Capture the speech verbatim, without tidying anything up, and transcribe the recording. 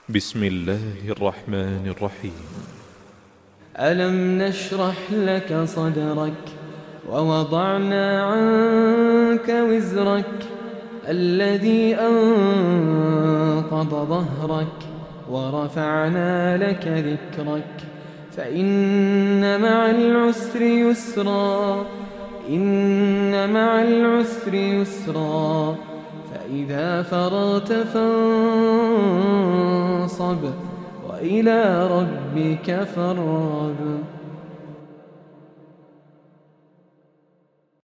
بسم الله الرحمن الرحيم. ألم نشرح لك صدرك ووضعنا عنك وزرك الذي أنقض ظهرك ورفعنا لك ذكرك فإن مع العسر يسرا إن مع العسر يسرا فإذا فرغت فانصب وإلى ربك فارغب.